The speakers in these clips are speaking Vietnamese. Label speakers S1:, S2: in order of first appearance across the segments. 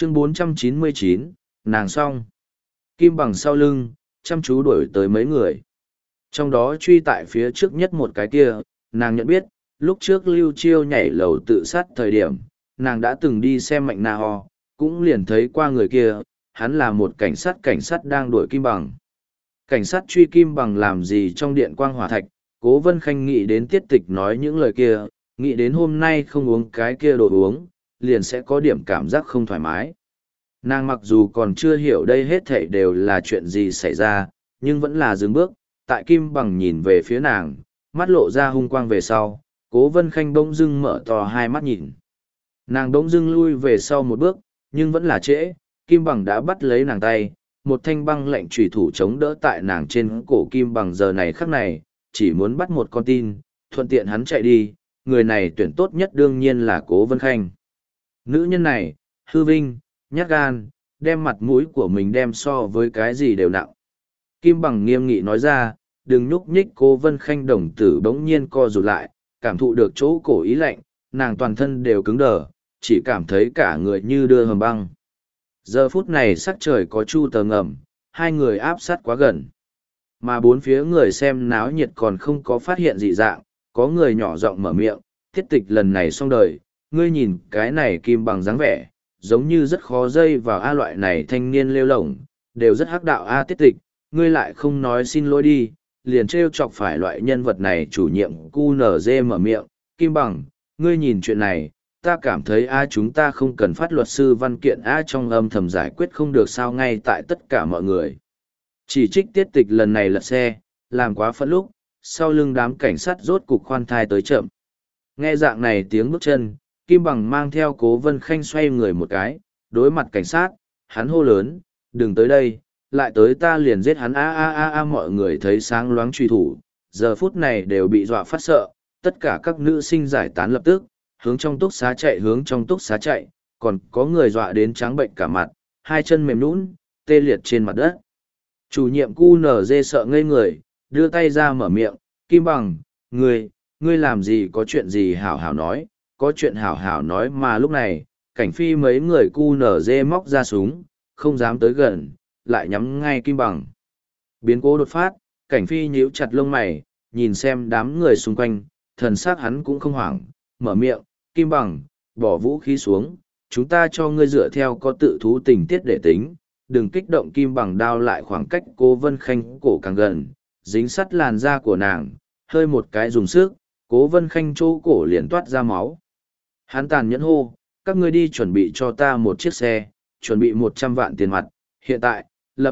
S1: Chương 499, nàng xong. Kim Bằng sau lưng, chăm chú đuổi tới mấy người. Trong đó truy tại phía trước nhất một cái kia, nàng nhận biết, lúc trước Lưu Chiêu nhảy lầu tự sát thời điểm, nàng đã từng đi xem Mạnh Na Ho, cũng liền thấy qua người kia, hắn là một cảnh sát đang đuổi Kim Bằng. Cảnh sát truy Kim Bằng làm gì trong điện quang hỏa thạch, Cố Vân Khanh nghĩ đến Tiết Tịch nói những lời kia, nghĩ đến hôm nay không uống cái kia đồ uống, liền sẽ có điểm cảm giác không thoải mái. Nàng mặc dù còn chưa hiểu đây hết thảy đều là chuyện gì xảy ra, nhưng vẫn là dừng bước, tại Kim Bằng nhìn về phía nàng, mắt lộ ra hung quang về sau, Cố Vân Khanh bỗng dưng mở to hai mắt nhìn. Nàng bỗng dưng lui về sau một bước, nhưng vẫn là trễ, Kim Bằng đã bắt lấy nàng tay, một thanh băng lạnh chủy thủ chống đỡ tại nàng trên cổ. Kim Bằng giờ này khắc này, chỉ muốn bắt một con tin, thuận tiện hắn chạy đi, người này tuyển tốt nhất đương nhiên là Cố Vân Khanh. Nữ nhân này, hư vinh, nhát gan, đem mặt mũi của mình đem so với cái gì đều nặng. Kim Bằng nghiêm nghị nói ra, đừng nhúc nhích. Cố Vân Khanh đồng tử bỗng nhiên co rụt lại, cảm thụ được chỗ cổ ý lạnh, nàng toàn thân đều cứng đờ, chỉ cảm thấy cả người như đưa hầm băng. Giờ phút này sắc trời có chu tờ ngầm, hai người áp sát quá gần. Mà bốn phía người xem náo nhiệt còn không có phát hiện dị dạng, có người nhỏ giọng mở miệng, Tiết Tịch lần này xong đời, ngươi nhìn cái này Kim Bằng dáng vẻ, giống như rất khó dây vào A loại này thanh niên lêu lổng, đều rất hắc đạo A. Tiết Tịch, ngươi lại không nói xin lỗi đi, liền trêu chọc phải loại nhân vật này. Chủ nhiệm QNZ mở miệng, Kim Bằng, ngươi nhìn chuyện này, ta cảm thấy chúng ta không cần phát luật sư văn kiện trong âm thầm giải quyết không được sao. Ngay tại tất cả mọi người chỉ trích Tiết Tịch lần này lật xe, làm quá phẫn lúc, sau lưng đám cảnh sát rốt cục khoan thai tới chậm. Nghe dạng này tiếng bước chân, Kim Bằng mang theo Cố Vân Khanh xoay người một cái, đối mặt cảnh sát, hắn hô lớn, đừng tới đây, lại tới ta liền giết hắn. Mọi người thấy sáng loáng truy thủ, giờ phút này đều bị dọa phát sợ, tất cả các nữ sinh giải tán lập tức, hướng trong túc xá chạy, còn có người dọa đến trắng bệnh cả mặt, hai chân mềm nhũn, tê liệt trên mặt đất. Chủ nhiệm QNZ sợ ngây người, đưa tay ra mở miệng, Kim Bằng, ngươi làm gì, có chuyện gì hảo hảo nói, có chuyện hảo hảo nói. Mà lúc này, cảnh phi mấy người QNZ móc ra súng, không dám tới gần, lại nhắm ngay Kim Bằng. Biến cố đột phát, cảnh phi nhíu chặt lông mày, nhìn xem đám người xung quanh, thần sắc hắn cũng không hoảng, mở miệng, Kim Bằng, bỏ vũ khí xuống, chúng ta cho ngươi dựa theo có tự thú tình tiết để tính, đừng kích động. Kim Bằng đao lại khoảng cách Cố Vân Khanh cổ càng gần, dính sắt làn da của nàng, hơi một cái dùng sức, Cố Vân Khanh chỗ cổ liền toát ra máu. Hắn tàn nhẫn hô, các ngươi đi chuẩn bị cho ta một chiếc xe, chuẩn bị 100 vạn tiền mặt, hiện tại,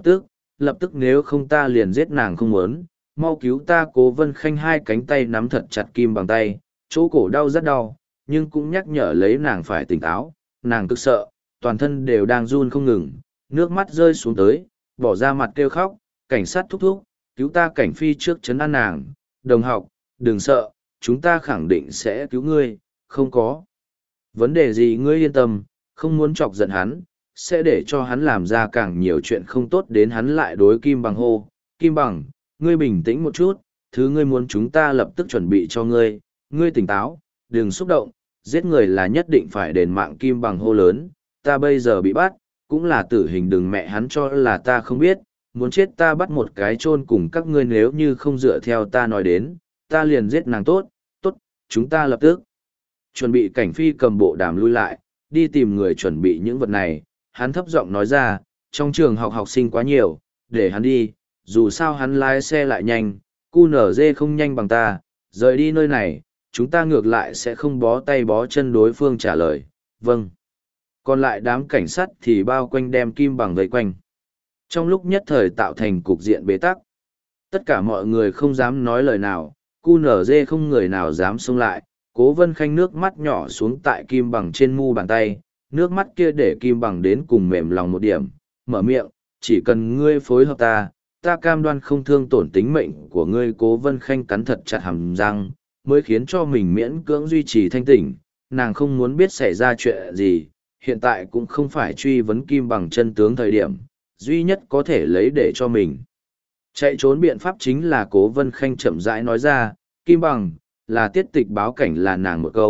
S1: lập tức, nếu không ta liền giết nàng không muốn, mau cứu ta. Cố Vân Khanh hai cánh tay nắm thật chặt Kim Bằng tay, chỗ cổ đau rất đau, nhưng cũng nhắc nhở lấy nàng phải tỉnh táo. Nàng cực sợ, toàn thân đều đang run không ngừng, nước mắt rơi xuống tới, bỏ ra mặt kêu khóc, cảnh sát thúc thúc, cứu ta. Cảnh phi trước trấn an nàng, đồng học, đừng sợ, chúng ta khẳng định sẽ cứu ngươi, không có vấn đề gì, ngươi yên tâm, không muốn chọc giận hắn, sẽ để cho hắn làm ra càng nhiều chuyện không tốt đến. Hắn lại đối Kim Bằng hô, Kim Bằng, ngươi bình tĩnh một chút, thứ ngươi muốn chúng ta lập tức chuẩn bị cho ngươi, ngươi tỉnh táo, đừng xúc động, giết người là nhất định phải đền mạng. Kim Bằng hô lớn, ta bây giờ bị bắt, cũng là tử hình, đừng mẹ hắn cho là ta không biết, muốn chết ta bắt một cái chôn cùng các ngươi, nếu như không dựa theo ta nói đến, ta liền giết nàng. Tốt, chúng ta lập tức chuẩn bị. Cảnh phi cầm bộ đàm lui lại, đi tìm người chuẩn bị những vật này. Hắn thấp giọng nói ra, trong trường học học sinh quá nhiều, để hắn đi, dù sao hắn lái xe lại nhanh, QNZ không nhanh bằng ta, rời đi nơi này, chúng ta ngược lại sẽ không bó tay bó chân. Đối phương trả lời, vâng. Còn lại đám cảnh sát thì bao quanh đem Kim Bằng vây quanh. Trong lúc nhất thời tạo thành cục diện bế tắc. Tất cả mọi người không dám nói lời nào, QNZ không người nào dám xông lại. Cố Vân Khanh nước mắt nhỏ xuống tại Kim Bằng trên mu bàn tay, nước mắt kia để Kim Bằng đến cùng mềm lòng một điểm, mở miệng, chỉ cần ngươi phối hợp ta cam đoan không thương tổn tính mệnh của ngươi. Cố Vân Khanh cắn thật chặt hàm răng, mới khiến cho mình miễn cưỡng duy trì thanh tỉnh. Nàng không muốn biết xảy ra chuyện gì, hiện tại cũng không phải truy vấn Kim Bằng chân tướng thời điểm, duy nhất có thể lấy để cho mình chạy trốn biện pháp chính là Cố Vân Khanh chậm rãi nói ra, Kim Bằng, là Tiết Tịch báo cảnh là nàng một câu,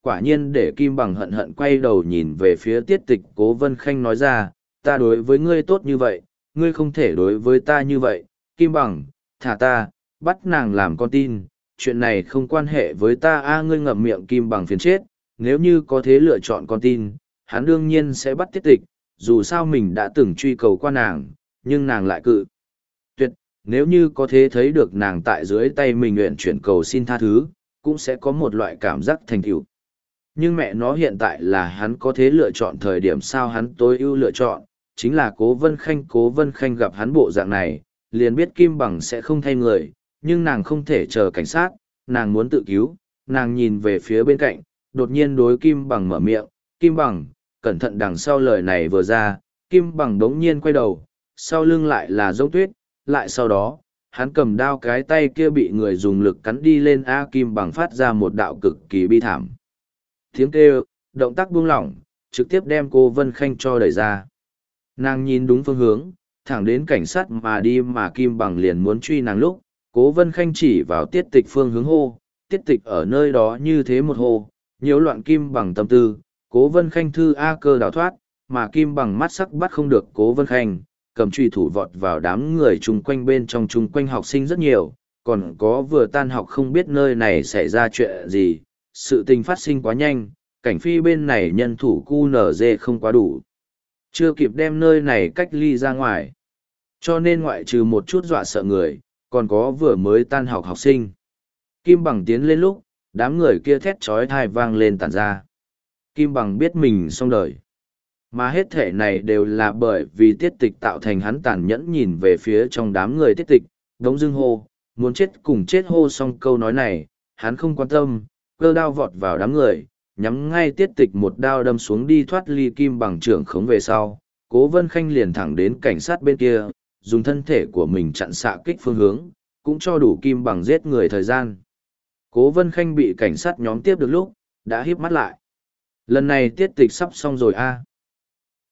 S1: quả nhiên để Kim Bằng hận hận quay đầu nhìn về phía Tiết Tịch. Cố Vân Khanh nói ra, ta đối với ngươi tốt như vậy, ngươi không thể đối với ta như vậy. Kim Bằng, thả ta, bắt nàng làm con tin, chuyện này không quan hệ với ta. Ngươi ngậm miệng. Kim Bằng phiền chết, nếu như có thế lựa chọn con tin, hắn đương nhiên sẽ bắt Tiết Tịch, dù sao mình đã từng truy cầu qua nàng, nhưng nàng lại cự tuyệt. Nếu như có thế thấy được nàng tại dưới tay mình nguyện chuyển cầu xin tha thứ, cũng sẽ có một loại cảm giác thành tựu. Nhưng mẹ nó hiện tại là hắn có thế lựa chọn thời điểm, sao hắn tối ưu lựa chọn chính là Cố Vân Khanh. Cố Vân Khanh gặp hắn bộ dạng này, liền biết Kim Bằng sẽ không thay người, nhưng nàng không thể chờ cảnh sát, nàng muốn tự cứu. Nàng nhìn về phía bên cạnh, đột nhiên đối Kim Bằng mở miệng, Kim Bằng, cẩn thận. Đằng sau lời này vừa ra, Kim Bằng đống nhiên quay đầu, sau lưng lại là Giống Tuyết, lại sau đó, hắn cầm đao, cái tay kia bị người dùng lực cắn đi lên. Kim Bằng phát ra một đạo cực kỳ bi thảm tiếng kêu, động tác buông lỏng, trực tiếp đem cô Vân Khanh cho đẩy ra. Nàng nhìn đúng phương hướng, thẳng đến cảnh sát mà đi, mà Kim Bằng liền muốn truy nàng lúc, Cố Vân Khanh chỉ vào Tiết Tịch phương hướng hô. Tiết Tịch ở nơi đó như thế một hô, nhiễu loạn Kim Bằng tâm tư. Cố Vân Khanh thư cơ đào thoát, mà Kim Bằng mắt sắc bắt không được Cố Vân Khanh, cầm truy thủ vọt vào đám người chung quanh. Bên trong chung quanh học sinh rất nhiều, còn có vừa tan học không biết nơi này xảy ra chuyện gì. Sự tình phát sinh quá nhanh, cảnh phi bên này nhân thủ QNZ không quá đủ, chưa kịp đem nơi này cách ly ra ngoài, cho nên ngoại trừ một chút dọa sợ người, còn có vừa mới tan học học sinh. Kim Bằng tiến lên lúc, đám người kia thét chói tai vang lên tản ra. Kim Bằng biết mình xong đời, mà hết thể này đều là bởi vì Tiết Tịch tạo thành. Hắn tàn nhẫn nhìn về phía trong đám người Tiết Tịch, đống dưng hô, muốn chết cùng chết. Hô xong câu nói này, hắn không quan tâm, cơ đao vọt vào đám người, nhắm ngay Tiết Tịch một đao đâm xuống đi. Thoát ly Kim Bằng trưởng khống về sau, Cố Vân Khanh liền thẳng đến cảnh sát bên kia, dùng thân thể của mình chặn xạ kích phương hướng, cũng cho đủ Kim Bằng giết người thời gian. Cố Vân Khanh bị cảnh sát nhóm tiếp được lúc, đã híp mắt lại. Lần này Tiết Tịch sắp xong rồi.